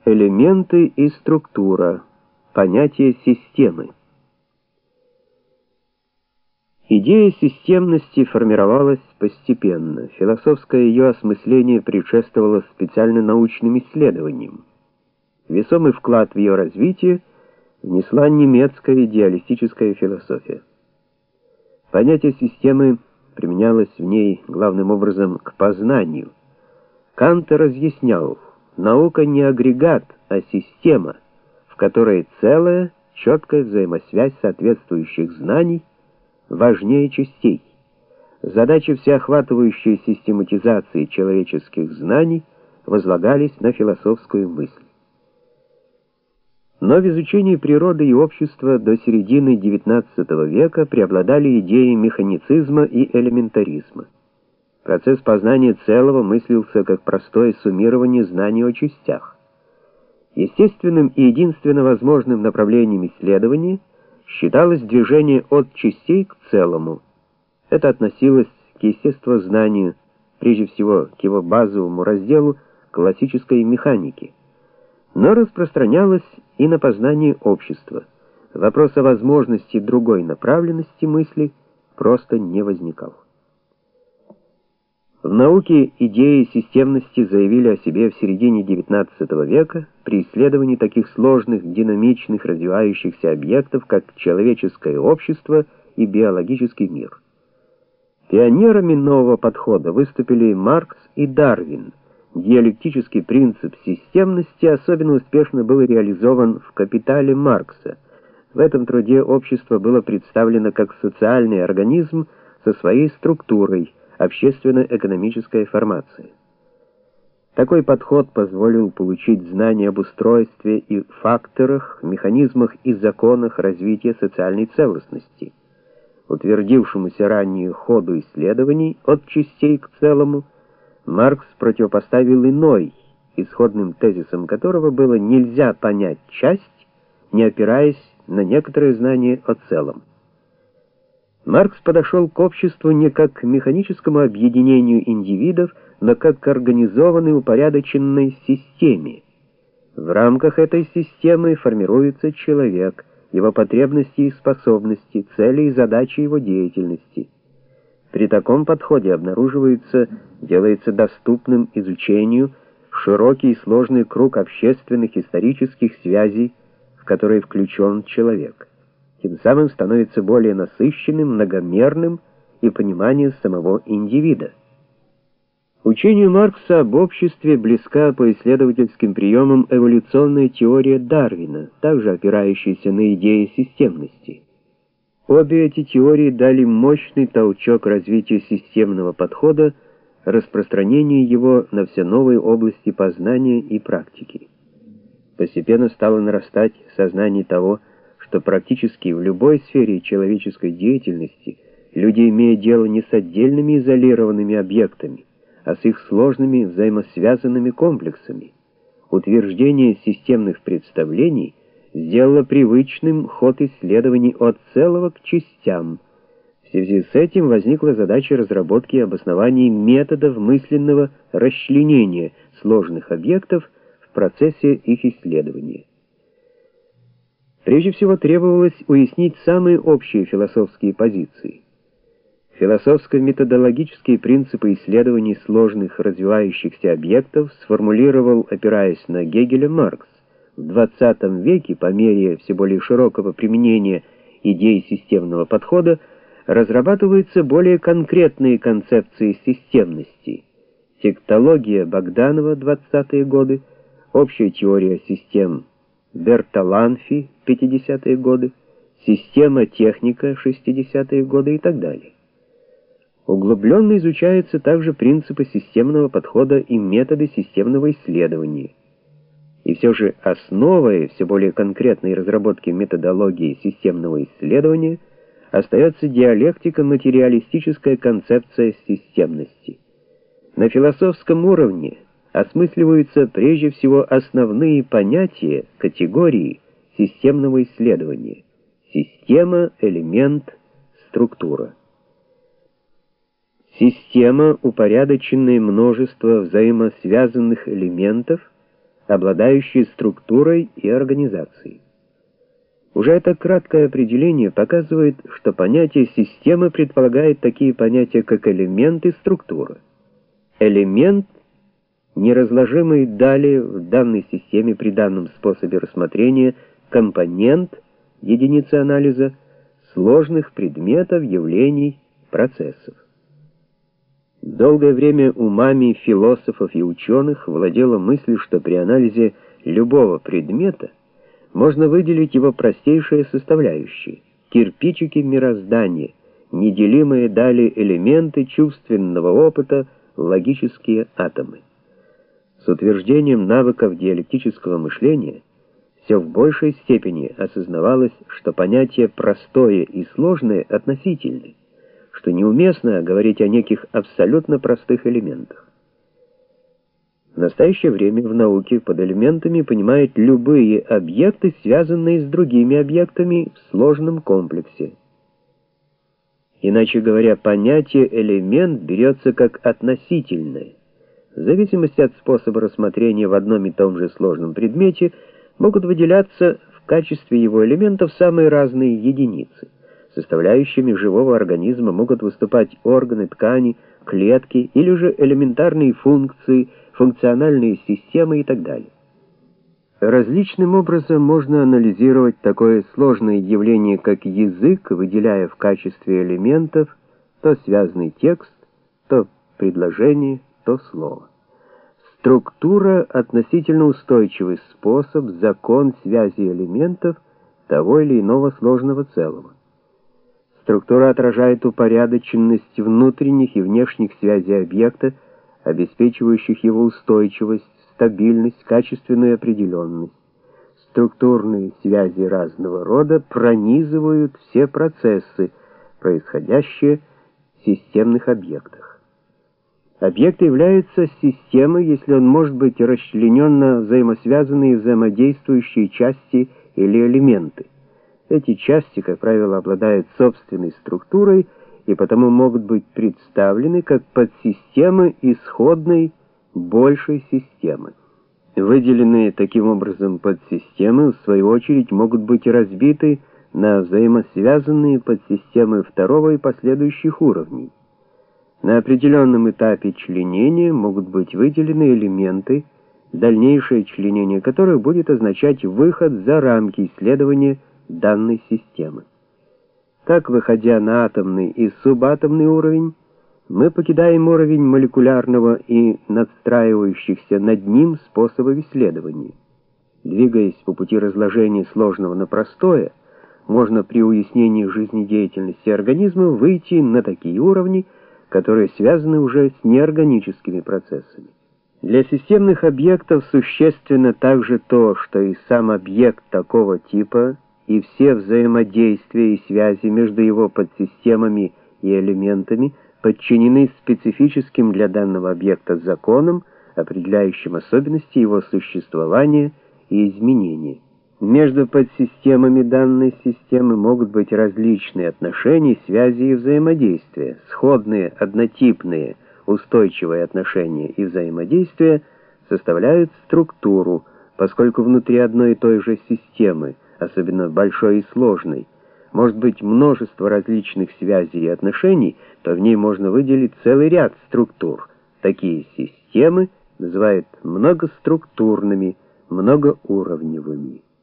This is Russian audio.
Элементы и структура. Понятие системы. Идея системности формировалась постепенно. Философское ее осмысление предшествовало специально научным исследованиям. Весомый вклад в ее развитие внесла немецкая идеалистическая философия. Понятие системы применялось в ней главным образом к познанию. Кант разъяснял: наука не агрегат, а система, в которой целая, четкая взаимосвязь соответствующих знаний важнее частей. Задачи всеохватывающей систематизации человеческих знаний возлагались на философскую мысль. Но в изучении природы и общества до середины XIX века преобладали идеи механицизма и элементаризма. Процесс познания целого мыслился как простое суммирование знаний о частях. Естественным и единственно возможным направлением исследования считалось движение от частей к целому. Это относилось к естествознанию, прежде всего к его базовому разделу классической механики, но распространялось и на познание общества. Вопрос о возможности другой направленности мысли просто не возникал. В науке идеи системности заявили о себе в середине XIX века при исследовании таких сложных, динамичных, развивающихся объектов, как человеческое общество и биологический мир. Пионерами нового подхода выступили Маркс и Дарвин. Диалектический принцип системности особенно успешно был реализован в «Капитале» Маркса. В этом труде общество было представлено как социальный организм со своей структурой, общественно-экономическая формация. Такой подход позволил получить знания об устройстве и факторах, механизмах и законах развития социальной целостности. Утвердившемуся ранее ходу исследований от частей к целому, Маркс противопоставил иной, исходным тезисом которого было: нельзя понять часть, не опираясь на некоторые знания о целом. Маркс подошел к обществу не как к механическому объединению индивидов, но как к организованной, упорядоченной системе. В рамках этой системы формируется человек, его потребности и способности, цели и задачи его деятельности. При таком подходе делается доступным изучению широкий и сложный круг общественных исторических связей, в которые включен человек. Тем самым становится более насыщенным, многомерным и понимание самого индивида. Учению Маркса об обществе близка по исследовательским приемам эволюционная теория Дарвина, также опирающаяся на идеи системности. Обе эти теории дали мощный толчок развитию системного подхода, распространению его на все новые области познания и практики. Постепенно стало нарастать сознание того, что практически в любой сфере человеческой деятельности люди имеют дело не с отдельными изолированными объектами, а с их сложными взаимосвязанными комплексами. Утверждение системных представлений сделало привычным ход исследований от целого к частям. В связи с этим возникла задача разработки и обоснования методов мысленного расчленения сложных объектов в процессе их исследования. Прежде всего требовалось уяснить самые общие философские позиции. Философско-методологические принципы исследований сложных развивающихся объектов сформулировал, опираясь на Гегеля, Маркс. В XX веке, по мере все более широкого применения идей системного подхода, разрабатываются более конкретные концепции системности. Сектология Богданова, 20-е годы, общая теория систем Бертоланфи, 50-е годы, система техника, 60-е годы и так далее. Углубленно изучаются также принципы системного подхода и методы системного исследования. И все же основой все более конкретной разработки методологии системного исследования остается диалектико-материалистическая концепция системности. На философском уровне осмысливаются прежде всего основные понятия, категории системного исследования: система, элемент, структура. Система — упорядоченное множество взаимосвязанных элементов, обладающие структурой и организацией. Уже это краткое определение показывает, что понятие системы предполагает такие понятия, как элемент и структура. Элемент, неразложимый далее в данной системе при данном способе рассмотрения, компонент, единицы анализа, сложных предметов, явлений, процессов. Долгое время умами философов и ученых владела мысль, что при анализе любого предмета можно выделить его простейшие составляющие, кирпичики мироздания, неделимые далее элементы чувственного опыта, логические атомы. С утверждением навыков диалектического мышления все в большей степени осознавалось, что понятия простое и сложное относительны, что неуместно говорить о неких абсолютно простых элементах. В настоящее время в науке под элементами понимают любые объекты, связанные с другими объектами в сложном комплексе. Иначе говоря, понятие элемент берется как относительное. В зависимости от способа рассмотрения в одном и том же сложном предмете могут выделяться в качестве его элементов самые разные единицы. Составляющими живого организма могут выступать органы, ткани, клетки или же элементарные функции, функциональные системы и так далее. Различным образом можно анализировать такое сложное явление, как язык, выделяя в качестве элементов то связанный текст, то предложение, то слово. Структура — относительно устойчивый способ, закон связи элементов того или иного сложного целого. Структура отражает упорядоченность внутренних и внешних связей объекта, обеспечивающих его устойчивость, стабильность, качественную определенность. Структурные связи разного рода пронизывают все процессы, происходящие в системных объектах. Объект является системой, если он может быть расчленен на взаимосвязанные взаимодействующие части или элементы. Эти части, как правило, обладают собственной структурой и потому могут быть представлены как подсистемы исходной большей системы. Выделенные таким образом подсистемы, в свою очередь, могут быть разбиты на взаимосвязанные подсистемы второго и последующих уровней. На определенном этапе членения могут быть выделены элементы, дальнейшее членение которых будет означать выход за рамки исследования данной системы. Так, выходя на атомный и субатомный уровень, мы покидаем уровень молекулярного и надстраивающихся над ним способов исследования. Двигаясь по пути разложения сложного на простое, можно при уяснении жизнедеятельности организма выйти на такие уровни, которые связаны уже с неорганическими процессами. Для системных объектов существенно также то, что и сам объект такого типа, и все взаимодействия и связи между его подсистемами и элементами подчинены специфическим для данного объекта законам, определяющим особенности его существования и изменения. Между подсистемами данной системы могут быть различные отношения, связи и взаимодействия. Сходные, однотипные, устойчивые отношения и взаимодействия составляют структуру, поскольку внутри одной и той же системы, особенно большой и сложной, может быть множество различных связей и отношений, то в ней можно выделить целый ряд структур. Такие системы называют многоструктурными, многоуровневыми.